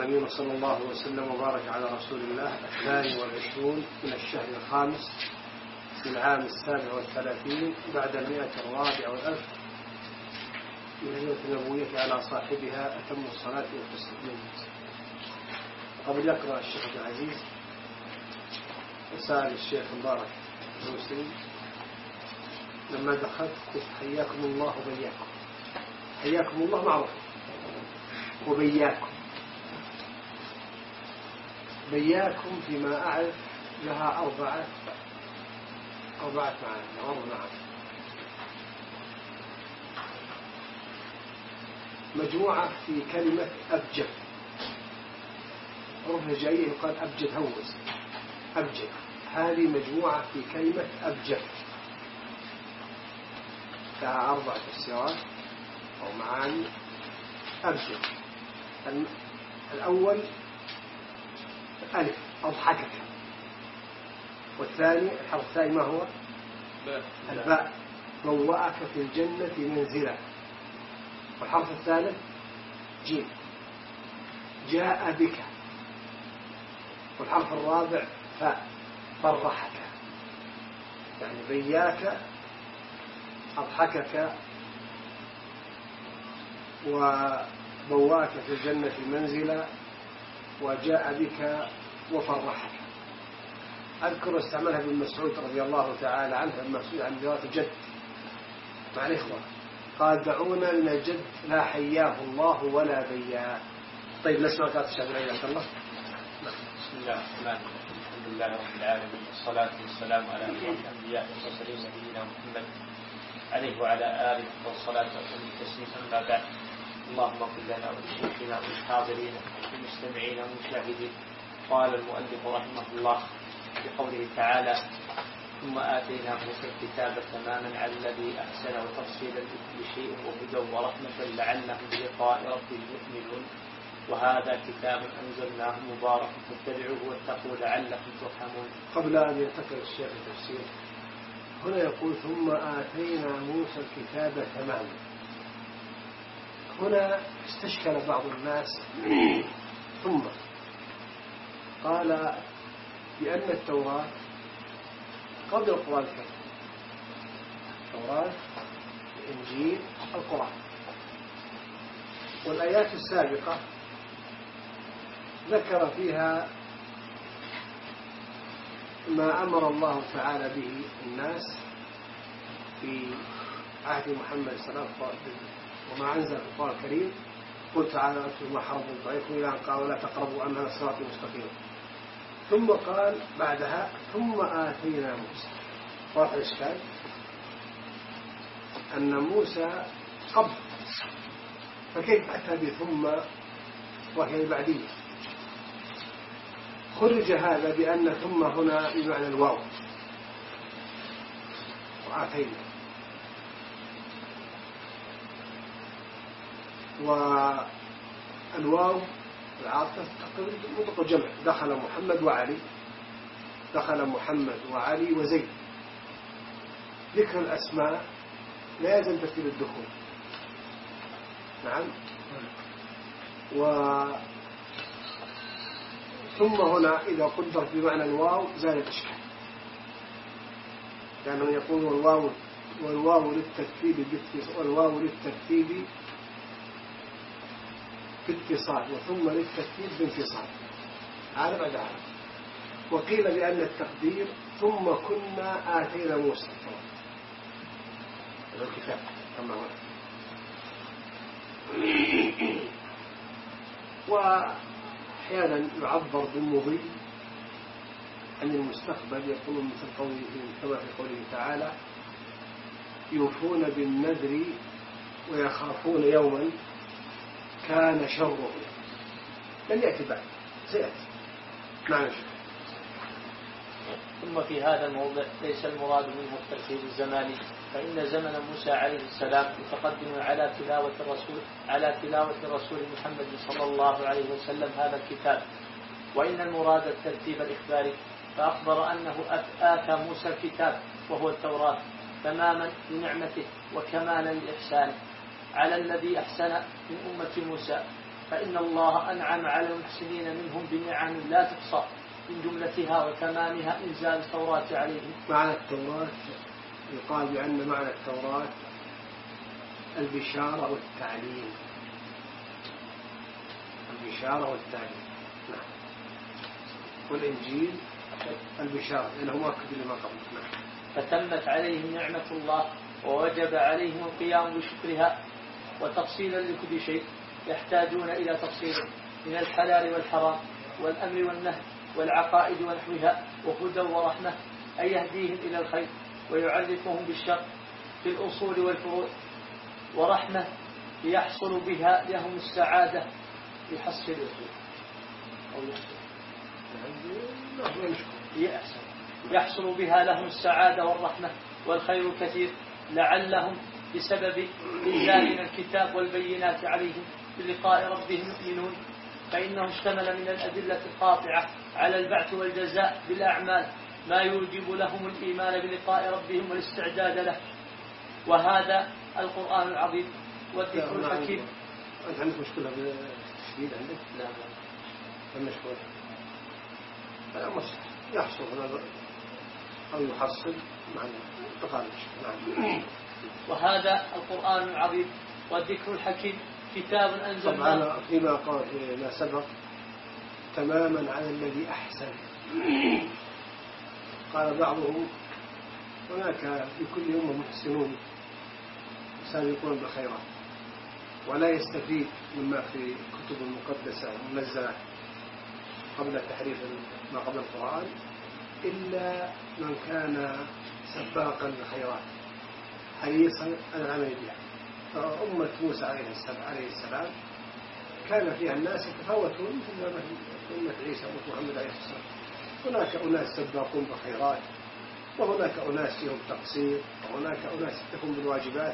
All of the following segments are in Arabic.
العالمين، وصلى الله وسلم وبارك على رسول الله. 22 من الشهر الخامس من عام 37 بعد 104 من الهجرة النبوية على صاحبها أتم الصلاة والتسليم. قبل يقرأ الشيخ عبد العزيز سأل الشيخ مبارك المسلم لما دخلت قلت حياكم الله وبياكم. حياكم الله معروف، وبياكم بياكم فيما أعرف لها أربعة معاني. مجموعة في كلمة أبجد، عرفها جاية يقال أبجد هوز أبجد، هذه مجموعة في كلمة أبجد لها 4 تفسيرات أو معاني. أبجد الأول ألف أضحكك، والثاني الحرف الثاني ما هو؟ الباء بوأك في الجنة منزلا، والحرف الثالث جيم جاء بك، والحرف الرابع فاء فرحك. يعني بياك أضحكك وبواك في الجنة منزلا وجاء بك وفرحك. أذكر استعملها ابن مسعود رضي الله تعالى عنه لما سئل عن ذوات الجد مع الإخوة، قال دعونا من الجد لا حياه الله ولا بياه. طيب نسمع قراءة الشيخ عبد العزيز الله. بسم الله الرحمن الرحيم، الحمد لله رب العالمين، والصلاة والسلام على أشرف الأنبياء والمرسلين نبينا محمد عليه وعلى آله والصلاة والتسليم. أما بعد، اللهم اغفر لنا ولشيخنا وللحاضرين والمستمعين والمشاهدين. قال المؤلف رحمه الله بقوله تعالى: ثم آتينا موسى الكتاب تماما على الذي أحسن وتفصيلا لكل شيء وهدى ورحمة لعلهم بلقاء ربهم يؤمنون، وهذا كتاب أنزلناه مبارك فاتبعوه واتقوا لعلكم ترحمون. قبل أن ينتقل الشيخ التفسير، هنا يقول ثم آتينا موسى الكتاب تماما. هنا استشكل بعض الناس ثم قال بأن التوراة قبل القرآن الكريم، التوراة الإنجيل القرآن، والآيات السابقة ذكر فيها ما أمر الله تعالى به الناس في عهد محمد صلى الله عليه وسلم وما أنزل في القرآن الكريم. قل تعالى أتلوا ما حرم عليكم إلى أن قال ولا تقربوا أنها الصراط المستقيم. ثم قال بعدها ثم آتينا موسى. واضح الإشكال أن موسى قبل، فكيف أتى بثم وهي بعدية؟ خرج هذا بأن ثم هنا بمعنى الواو، وآتينا، والواو العاطفة تقتضي مطلق جمع. دخل محمد وعلي، دخل محمد وعلي وزيد. ذكر الأسماء لا يزال ترتيب الدخول. نعم. ثم هنا إذا قدرت بمعنى الواو زال الإشكال، لأنه يقول والواو للترتيب باتصال وثم للترتيب بانفصال، هذا بعد هذا. وقيل بأن التقدير ثم كنا آتينا موسى الكتاب كما هو. وأحيانا يعبر بالمضي عن المستقبل، يقول مثل قوله كما في قوله تعالى: يوفون بالنذر ويخافون يوما كان شره. لن يأتي بعد، سيأتي. نعم. ثم في هذا الموضع ليس المراد منه الترتيب الزماني، فإن زمن موسى عليه السلام يتقدم على تلاوة رسول محمد صلى الله عليه وسلم هذا الكتاب، وإن المراد الترتيب الإخباري، فأخبر أنه آتى موسى الكتاب وهو التوراة تماما لنعمته وكمالا لإحسانه على الذي أحسن من أمة موسى، فإن الله أنعم على المحسنين منهم بنعم لا تحصى، من جملتها وتمامها إنزال التوراة عليهم. معنى التوراة يقال بأن معنى التوراة البشارة والتعليم. البشارة والتعليم. نعم. والإنجيل البشارة لأنه مؤكد لما قبل. نعم. فتمت عليهم نعمة الله ووجب عليهم القيام بشكرها وتفصيلا لكل شيء يحتاجون إلى تفصيله من الحلال والحرام والأمر والنهي والعقائد ونحوها، وهدى ورحمة أي يهديهم إلى الخير ويعرفهم بالشر في الأصول والفروع، ورحمة ليحصل بها لهم السعادة يحصل بها لهم السعادة والرحمة والخير الكثير، لعلهم بسبب إنزال الكتاب والبينات عليهم بلقاء ربهم يؤمنون، فإنه اشتمل من الأدلة القاطعة على البعث والجزاء بالأعمال ما يوجب لهم الإيمان بلقاء ربهم والاستعداد له. وهذا القرآن العظيم والذكر الحكيم. أنت عندك مشكلة بالتشديد عندك؟ لا المشكلة يحصل أو يحصل مع التقارب. نعم. وهذا القرآن العظيم والذكر الحكيم كتاب أنزلناه. طبعا فيما قال ما سبق تماما على الذي أحسن. قال بعضهم هناك في كل أمة محسنون سابقون بالخيرات، ولا يستفيد مما في الكتب المقدسة المنزلة قبل تحريف ما قبل القرآن إلا من كان سباقا بالخيرات حريصا على العمل بها. أمة موسى عليه السلام كان فيها الناس يتفاوتون مثل أمة عيسى وأمة محمد عليه السلام. هناك أناس سباقون بالخيرات، وهناك أناس فيهم تقصير، وهناك أناس يكتفون بالواجبات.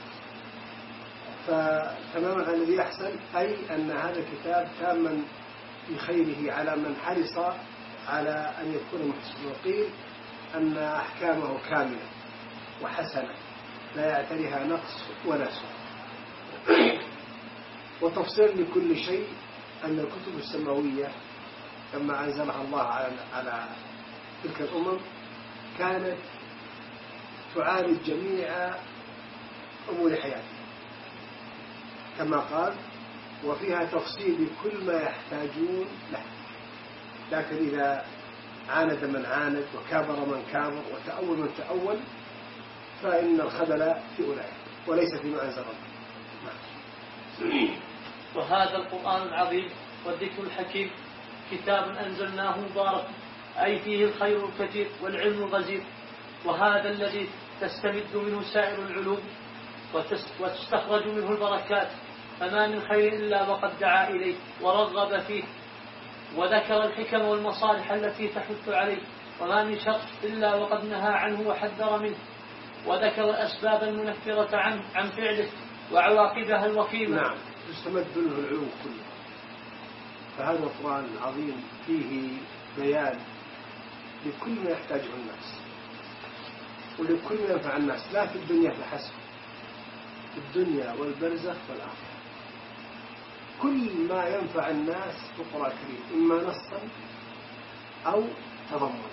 فتماما على الذي يحسن أي أن هذا الكتاب تاما بخيره على من حرص على أن يكون محسن. وقيل أن أحكامه كاملة وحسنة لا يعتريها نقص ولا سوء. وتفصيل لكل شيء أن الكتب السماوية لما أنزلها الله على تلك الأمم كانت تعالج جميع أمور حياتها كما قال وفيها تفصيل لكل ما يحتاجون له. لكن إذا عاند من عاند وكابر من كابر وتأول من تأول فإن الخبل في أولئك وليس فيما أنزل الله. وهذا القرآن العظيم والذكر الحكيم كتاب أنزلناه مبارك أي فيه الخير الكثير والعلم الغزير، وهذا الذي تستمد منه سائر العلوم وتستخرج منه البركات، فما من خير إلا وقد دعا إليه ورغب فيه وذكر الحكم والمصالح التي تحث عليه، وما من شر إلا وقد نهى عنه وحذر منه وذكر الأسباب المنفرة عن فعله وعواقبها الوخيمة. نعم، تستمد منه العلوم كلها. فهذا القرآن العظيم فيه بيان لكل ما يحتاجه الناس ولكل ما ينفع الناس، لا في الدنيا فحسب، في الدنيا والبرزخ والآخرة. كل ما ينفع الناس في القرآن الكريم إما نصا أو تضمنا.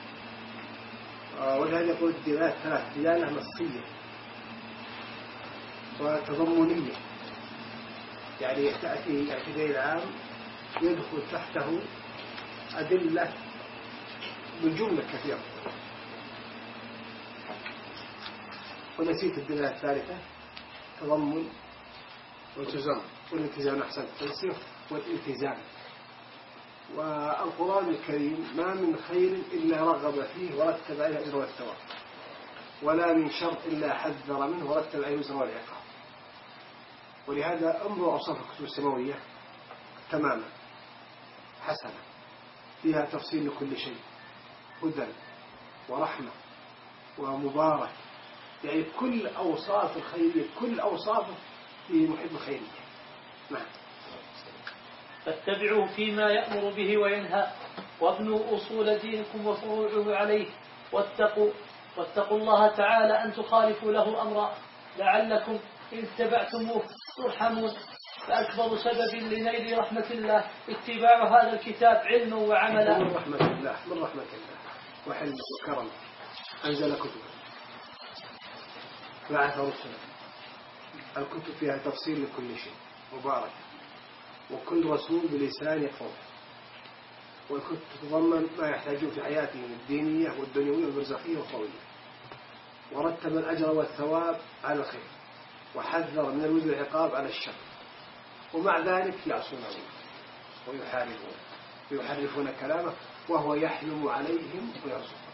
ولهذا يقول الدلالة ثلاث: دلالة نصية وتضمنية، يعني تأتي اعتداء العام يدخل تحته أدلة من جملة كثيرة. ونسيت الدلالة الثالثة: تضمن والتزام والالتزام، أحسن التنسيق والالتزام. والقرآن الكريم ما من خير إلا رغب فيه ورتب عليه الأجر والثواب، ولا من شر إلا حذر منه ورتب عليه الوزر والعقاب. ولهذا انظروا أوصاف الكتب السماوية تماما حسنة، فيها تفصيل لكل شيء، هدى ورحمة ومبارك، يعني كل أوصاف الخيرية، كل أوصافه في محب الخيرية. نعم. فاتبعوا فيما يأمر به وينهى وابنوا أصول دينكم وفروعه عليه واتقوا الله تعالى أن تخالفوا له أمرا لعلكم إن اتبعتموه ترحمون. فأكبر سبب لنيل رحمة الله اتباع هذا الكتاب علما وعملا. من رحمة الله وحلمه وكرمه أنزل كتبه بعث رسله. الكتب فيها تفصيل لكل شيء مبارك، وكل رسول بلسان قوم، والكتب تتضمن ما يحتاجون في حياتهم الدينية والدنيوية والبرزخية والقوية، ورتب الأجر والثواب على الخير، وحذر من الوزر والعقاب على الشر، ومع ذلك يعصون الله ويحرفون كلامه وهو يحلم عليهم ويرزقهم.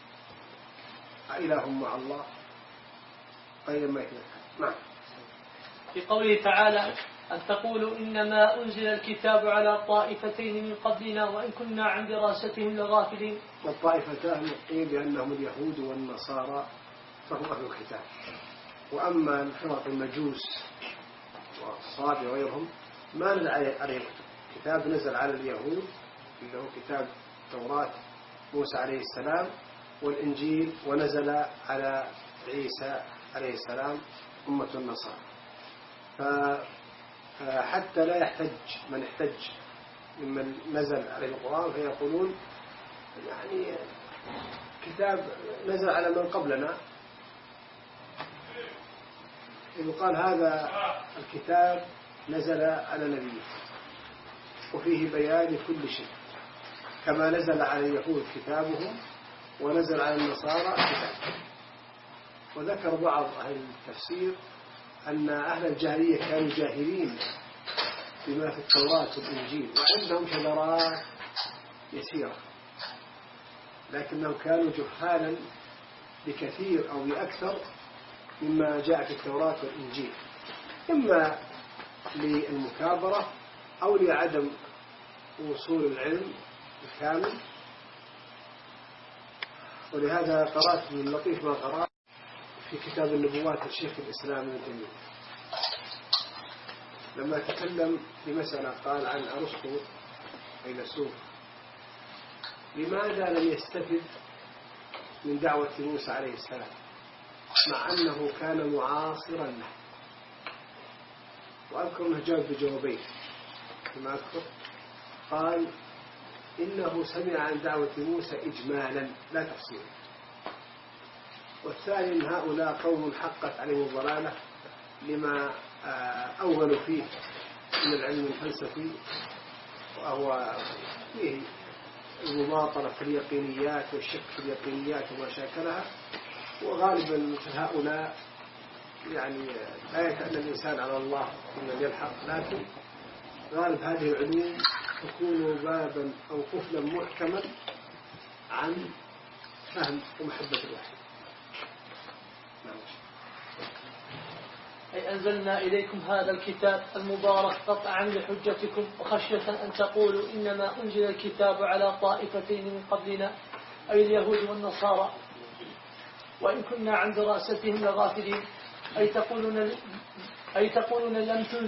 أإله مع الله غير ما يتذكر. نعم. في قوله تعالى أن تقولوا إنما أنزل الكتاب على طائفتين من قبلنا وإن كنا عن دراستهم لغافلين. والطائفتان قيل بأنهم اليهود والنصارى فهم أهل الكتاب، وأما الفرق المجوس والصابئة وغيرهم ما نزل عليهم كتاب. نزل على اليهود اللي هو كتاب التوراة موسى عليه السلام والإنجيل، ونزل على عيسى عليه السلام أمة النصارى. فحتى لا يحتج من احتج ممن نزل عليه القرآن فيقولون يعني كتاب نزل على من قبلنا، يقال هذا الكتاب نزل على نبيه وفيه بيان كل شيء، كما نزل على اليهود كتابهم ونزل على النصارى كتابهم. وذكر بعض أهل التفسير أن أهل الجاهلية كانوا جاهلين بما في التوراة والإنجيل، وعندهم شذرات يسيرة، لكنهم كانوا جهالا بكثير أو بأكثر مما جاء في التوراة والإنجيل، إما للمكابرة أو لعدم وصول العلم الكامل. ولهذا قرأت من لطيف ما قرأت في كتاب النبوات الشيخ الإسلام ابن تيمية لما تكلم بمسألة قال عن أرسطو فيلسوف لماذا لم يستفد من دعوة موسى عليه السلام مع أنه كان معاصرا له؟ وأذكر أنه جاوب بجوابين كما أذكر. قال إنه سمع عن دعوة موسى إجمالا لا تفصيلا، والثاني أن هؤلاء قوم حقت عليهم الضلالة لما أولوا فيه من العلم الفلسفي، وهو فيه المماطلة في اليقينيات والشك في اليقينيات وما شاكلها. وغالبا هؤلاء يعني لا يتأنى الإنسان على الله إن يلحق، لكن غالب هذه العلوم تكون بابا أو قفلا محكما عن فهم ومحبة الوحي. أي أنزلنا إليكم هذا الكتاب المبارك قطعا لحجتكم وخشية أن تقولوا إنما أنزل الكتاب على طائفتين من قبلنا أي اليهود والنصارى وإن كنا عن دراستهم لغافلين. أي تقولون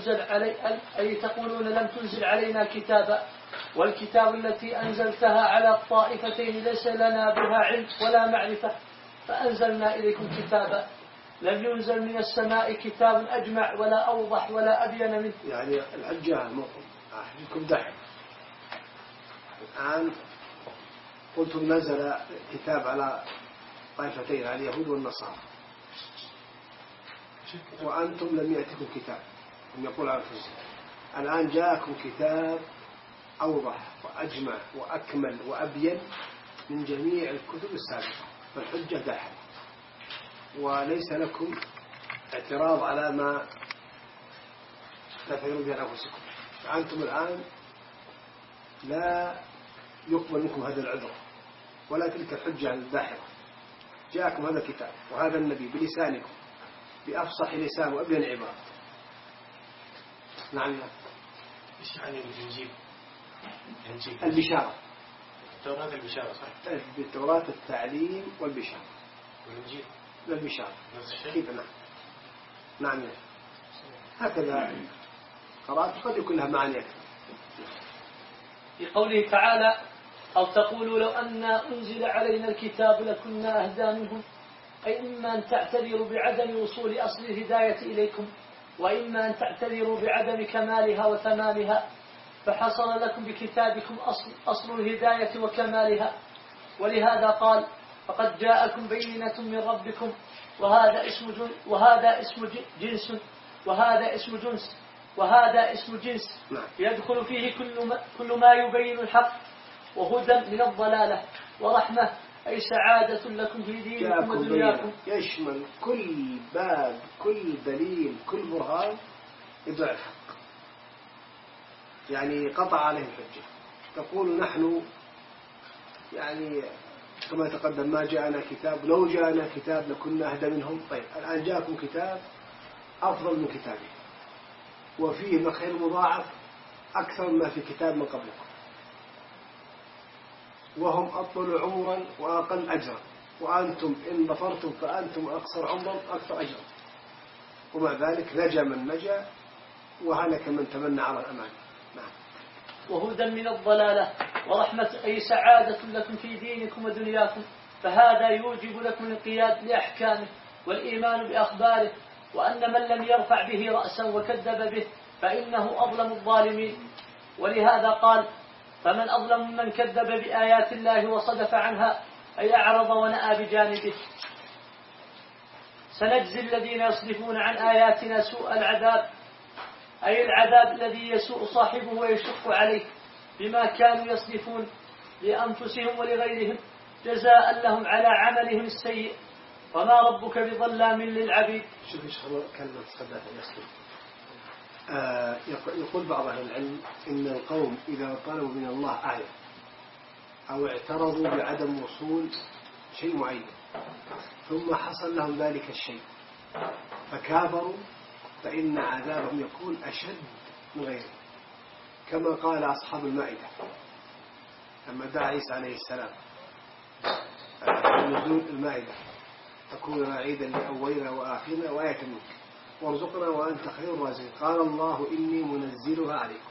لم تنزل علينا كتابا، والكتاب التي أنزلتها على الطائفتين ليس لنا بها علم ولا معرفة، فأنزلنا إليكم كتابا لم ينزل من السماء كتاب أجمع ولا أوضح ولا أبين منه. يعني الحجة أحجكم دحر. الآن قلتم نزل كتاب على طائفتين على اليهود والنصارى، وأنتم لم يأتكم كتاب، هم يقول على الفرس. الآن جاءكم كتاب أوضح وأجمع وأكمل وأبين من جميع الكتب السابقة، فالحجة داحل، وليس لكم اعتراض على ما تفعلون به أنفسكم. فأنتم الآن لا يقبل منكم هذا العذر ولا تلك الحجة الداحرة. جاءكم هذا الكتاب وهذا النبي بلسانكم بأفصح لسان وأبين عبارة. نعم. إيش يعني الإنجيل؟ البشارة. التوراة البشارة صح؟ بالتوراة التعليم والبشارة. والإنجيل للبشارة. نفس الشيء. نعم. نعم. هكذا قرأت قد يكون لها معاني أكثر. في قوله تعالى أو تقولوا لو أن أنزل علينا الكتاب لكنا أهدى منهم، أي إما أن تعتذروا بعدم وصول أصل الهداية إليكم وإما أن تعتذروا بعدم كمالها وتمامها، فحصل لكم بكتابكم أصل الهداية وكمالها. ولهذا قال: فقد جاءكم بينة من ربكم، وهذا اسم جنس يدخل فيه كل ما يبين الحق، وهدى من الضلالة، ورحمة أي سعادة لكم في دينكم ودنياكم. يشمل كل باب، كل دليل، كل برهان يدعي الحق، يعني قطع عليه الحجة. تقول نحن يعني كما تقدم ما جاءنا كتاب، لو جاءنا كتاب لكنا أهدى منهم. طيب الآن جاءكم كتاب أفضل من كتابه، وفيه خير مضاعف أكثر ما في كتاب من قبلكم، وهم أطول عمرا وأقل أجرا، وأنتم إن ظفرتم فأنتم أقصر عمرا أكثر أجرا. ومع ذلك نجا من نجا وهلك من تمنى على الأمان. نعم. وهدى من الضلالة، ورحمة أي سعادة لكم في دينكم ودنياكم. فهذا يوجب لكم الانقياد لأحكامه والإيمان بأخباره، وأن من لم يرفع به رأسا وكذب به فإنه أظلم الظالمين. ولهذا قال: فمن أظلم من كذب بآيات الله وصدف عنها، أي أعرض ونأى بجانبه. سنجزي الذين يصدفون عن آياتنا سوء العذاب، أي العذاب الذي يسوء صاحبه ويشق عليه بما كانوا يصدفون لأنفسهم ولغيرهم، جزاء لهم على عملهم السيء، وما ربك بظلام للعبيد. شوف ايش كلمة صدق يصدف. يقول بعض أهل العلم إن القوم إذا طلبوا من الله آية أو اعترضوا بعدم وصول شيء معين، ثم حصل لهم ذلك الشيء فكابروا، فإن عذابهم يكون أشد من غيره، كما قال أصحاب المائدة لما دعا عيسى عليه السلام نزول المائدة: تكون عيدا لأولنا وآخرنا وآية منك وارزقنا وأنت خير الرازقين. قال الله: إني منزلها عليكم،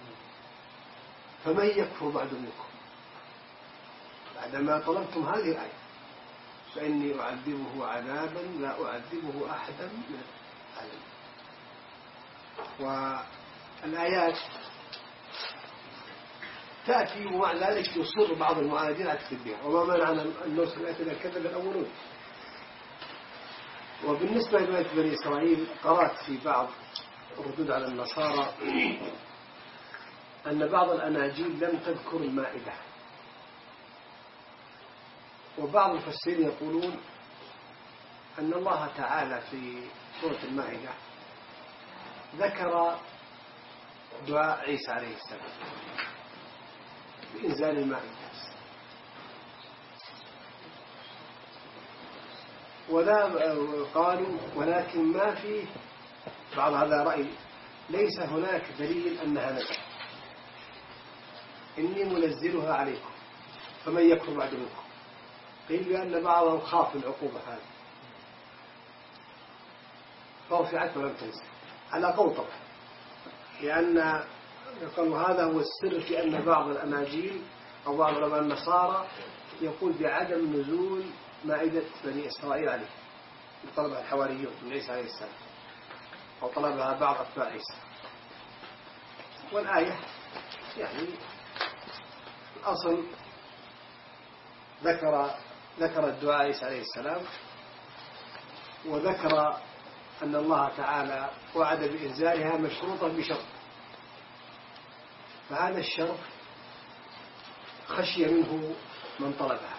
فمن يكفر بعد منكم بعدما طلبتم هذه الآية فإني أعذبه عذابا لا أعذبه أحدا من العالمين. والآيات تأتي ومع ذلك يصر بعض المعاندين على تكذيبها، وما منعنا أن نرسل الآيات إذا كذب الأولون. وبالنسبة لرواية بني إسرائيل، قرأت في بعض الردود على النصارى أن بعض الأناجيل لم تذكر المائدة، وبعض المفسرين يقولون أن الله تعالى في سورة المائدة ذكر دعاء عيسى عليه السلام بإنزال المائدة، قالوا ولكن ما فيه بعض هذا رأي ليس هناك دليل أنها نزلت. إني منزلها عليكم فمن يكفر بعد منكم، قيل بأن بعضهم خاف العقوبة هذه فرفعت ولم تنزل على قول طبعا، لأن قالوا هذا هو السر في أن بعض الأناجيل أو بعض علماء النصارى يقول بعدم نزول مائدة بني إسرائيل عليه، طلبها الحواريون من عيسى عليه السلام أو طلبها بعض أتباع عيسى. والآية يعني الأصل ذكر الدعاء عيسى عليه السلام، وذكر أن الله تعالى وعد بإنزالها مشروطا بشرط، فهذا الشرط خشي منه من طلبها،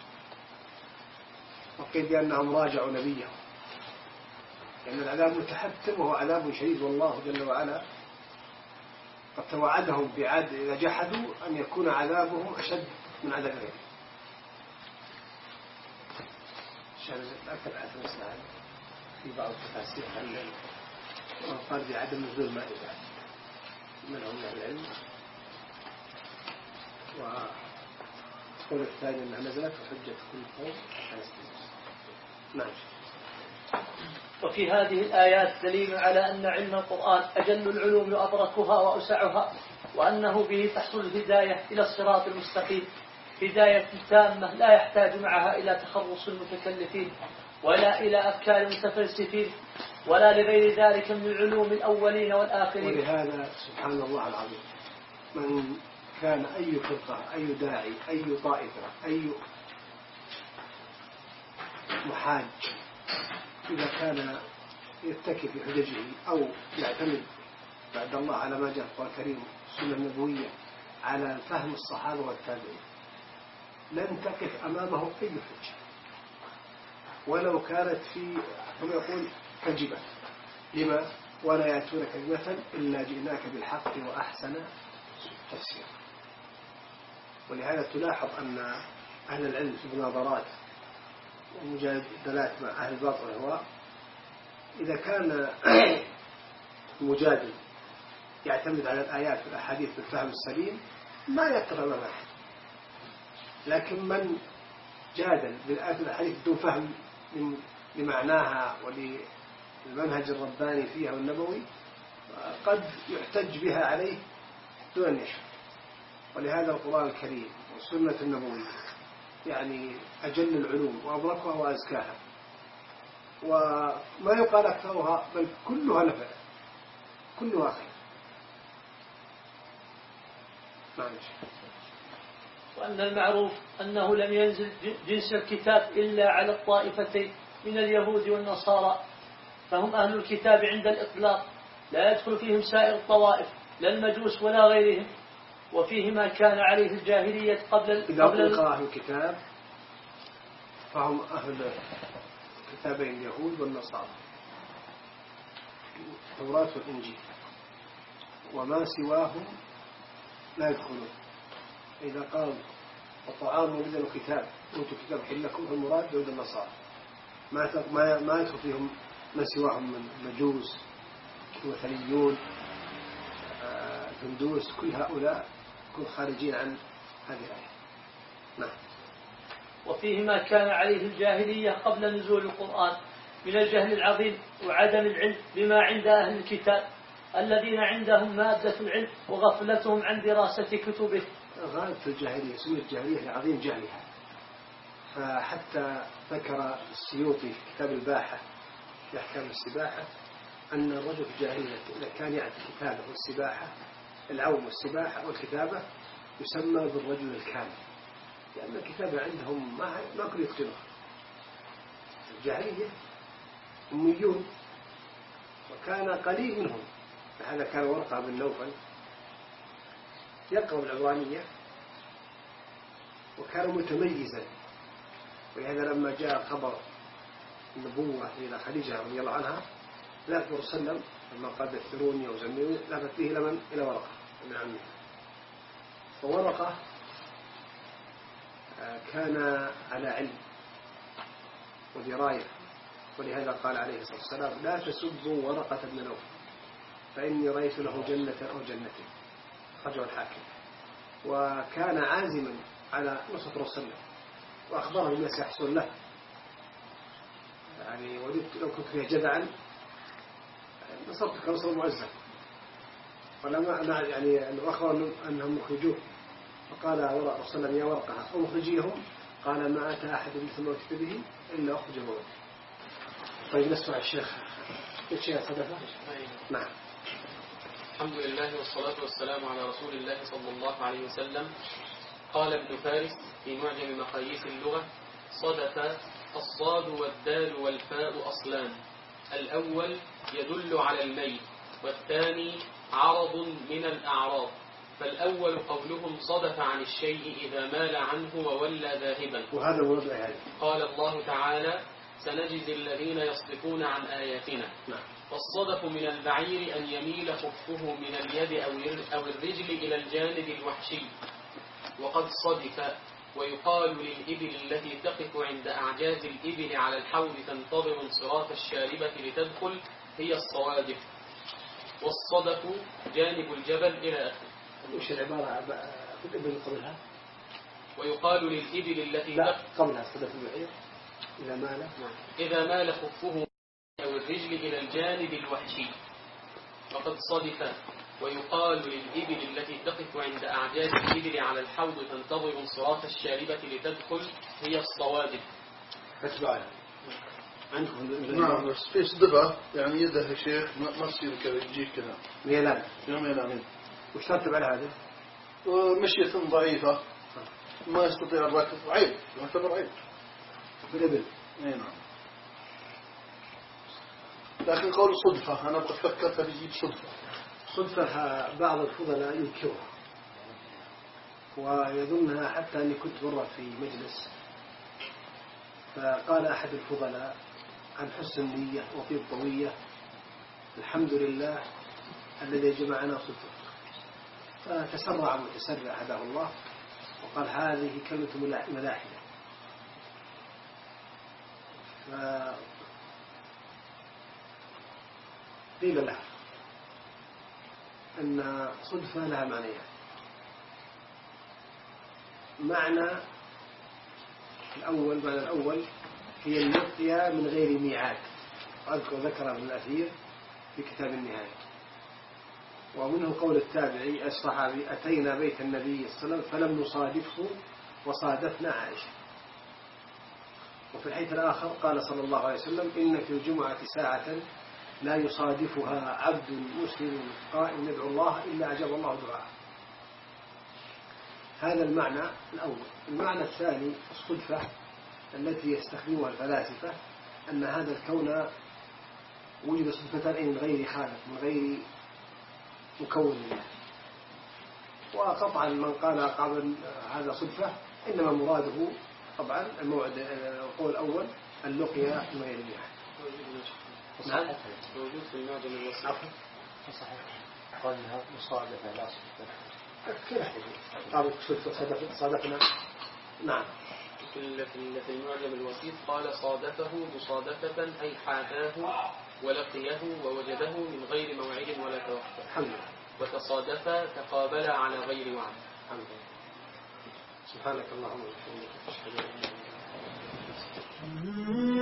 وقيل بأنهم راجعوا نبيهم، لأن العذاب متحتم وهو عذاب شديد، والله جل وعلا قد توعدهم بعد إذا جحدوا أن يكون عذابهم أشد من عذاب غيرهم. أكثر مسألة في بعض التفاسير أن قال بعدم نزول المائدة منهم أهل العلم، وقول الثاني أنها نزلت وحجة كل قوم. نعم. وفي هذه الآيات دليل على أن علم القرآن أجل العلوم وأبركها وأوسعها، وأنه به تحصل الهداية إلى الصراط المستقيم، هداية تامة لا يحتاج معها إلى تخرص المتكلفين ولا إلى أفكار المتفلسفين، ولا لغير ذلك من علوم الأولين والآخرين. ولهذا سبحان الله العظيم من كان أي فرقة أي داعي أي طائفة أي محاج إذا كان يتكي في حججه أو يعتمد بعد الله على ما جاء القرآن الكريم والسنة النبوية على فهم الصحابة والتابعين لن تقف أمامه أي حجة ولو كانت في كما يقول كجبة. لما؟ ولا يأتون كلمة إلا جئناك بالحق وأحسن تفسيرا. ولهذا تلاحظ أن أهل العلم في المناظرات ومجادلات مع أهل الباطل والهواء إذا كان المجادل يعتمد على الآيات والأحاديث بالفهم السليم ما يقرأ أمام أحد. لكن من جادل بالآيات والأحاديث بدون فهم لمعناها وللمنهج الرباني فيها والنبوي قد يحتج بها عليه دون أن يشعر. ولهذا القرآن الكريم والسنة النبوية يعني أجل العلوم وأبركها وأزكاها وما يقال أكثرها بل كلها نفع كلها خير. وأن المعروف أنه لم ينزل جنس الكتاب إلا على الطائفتين من اليهود والنصارى فهم أهل الكتاب عند الإطلاق لا يدخل فيهم سائر الطوائف لا المجوس ولا غيرهم. وفيه ما كان عليه الجاهلية إذا أطلق أهل الكتاب فهم أهل كتابين اليهود والنصارى التوراة والإنجيل وما سواهم لا يدخلون. إذا قال الطعام ولد الكتاب أوتوا الكتاب حل لكم المراد يهود النصارى ما يدخل فيهم ما سواهم من مجوس وثنيون هندوس كل هؤلاء كل خارجين عن هذه الآية. نعم. وفيه ما كان عليه الجاهلية قبل نزول القرآن من الجهل العظيم وعدم العلم بما عند أهل الكتاب الذين عندهم مادة العلم وغفلتهم عن دراسة كتبه. غاية الجاهلية سميت الجاهلية لعظيم جهلها. فحتى ذكر السيوطي في كتاب الباحة في أحكام السباحة أن الرجل في الجاهلية إذا كان يعرف الكتابة والسباحة العوم والسباحة والكتابة يسمى بالرجل الكامل لأن الكتابة عندهم ما كل يتقنها. الجاهلية أميون وكان قليل منهم. هذا كان ورقة بن نوفل يقرأ العبرانية وكان متميزا. ولهذا لما جاء خبر النبوة إلى خديجة رضي الله عنها لا ترسلم لما قال دثروني وزميوني لافت به إلى ورقة من عمه. فورقة كان على علم ودراية. ولهذا قال عليه الصلاة والسلام لا تسبوا ورقة ابن نوفل فإني رأيت له جنة أو جنتين خرجه الحاكم. وكان عازما على نصرة رسول الله وأخبره الناس يحصل له يعني وددت لو كنت فيها جدعا نصرتك نصر معزة. ولما يعني أخبر أنهم مخرجوه فقال رسول الله يا ورقة أو مخرجيهم قال ما أتى أحد مثل ما أتيت به إلا أخرج موت. طيب نسمع الشيخ الشيخ صدفة. نعم. الحمد لله والصلاة والسلام على رسول الله صلى الله عليه وسلم. قال ابن فارس في معجم مقاييس اللغة صدف الصاد والدال والفاء أصلان الأول يدل على الميل والثاني عرض من الأعراض. فالأول قولهم صدف عن الشيء إذا مال عنه وولى ذاهبا. وهذا وضع هذا. قال الله تعالى سنجزي الذين يصدفون عن آياتنا. والصدف من البعير أن يميل خفه من اليد أو الرجل إلى الجانب الوحشي. وقد صدف. ويقال للإبل التي تقف عند أعجاز الإبل على الحوض تنتظر انصراف الشاربة لتدخل هي الصوادف. والصدف جانب الجبل إلى آخره. وش العبارة في الإبل قبلها؟ ويقال للإبل التي لا قبلها صدف البعير إذا مال خفه أو الرجل إلى الجانب الوحشي. وقد صدف. ويقال للإبل التي تقف عند أعجاز الإبل على الحوض تنتظر انصراف الشاربة لتدخل هي الصوادف. أتبعها. عندكم نعم بس في صدفة يعني يده يا شيخ ما تصير كذا يجيك كذا ميلان ميلان. وش ترتب على هذا؟ ومشية ضعيفة ما يستطيع الركض عيب يعتبر عيب بالإبل. نعم. لكن قول صدفة أنا فكرت بيجيب صدفة بعض الفضلاء ينكرها ويظنها، حتى أني كنت مرة في مجلس فقال أحد الفضلاء عن حسن النية وطيب طوية الحمد لله الذي جمعنا صدفة، فتسرع متسرع هداه الله وقال هذه كلمة ملاحدة. فقيل له أن صدفة لها معنيان. معنى الأول هي اللقيا من غير ميعاد، ذكر ابن الأثير في كتاب النهاية. ومنه قول التابعي الصحابي أتينا بيت النبي صلى الله عليه وسلم فلم نصادفه وصادفنا عائشة. وفي الحديث الآخر قال صلى الله عليه وسلم إن في الجمعة ساعة لا يصادفها عبد مسلم قائم يدعو الله إلا أجاب الله دعاءه. هذا المعنى الأول. المعنى الثاني الصدفة التي يستخدمها الفلاسفة أن هذا الكون وجد صدفتان من غير خالق من غير مكون له. وقطعا من قال قبل هذا صدفة إنما مراده طبعا الموعد القول الأول اللقيا من غير ميعاد. نعم موجود في المعجم الوسيط. صحيح قالها مصادفة لا صدفة. كيف قالوا صادفنا؟ نعم في المعجم الوسيط قال صادفه مصادفة أي حاذاه ولقيه ووجده من غير موعد ولا توقف. الحمد لله. وتصادفا تقابلا على غير وعد. الحمد لله. سبحانك اللهم وبحمدك أشهد أن لا إله إلا أنت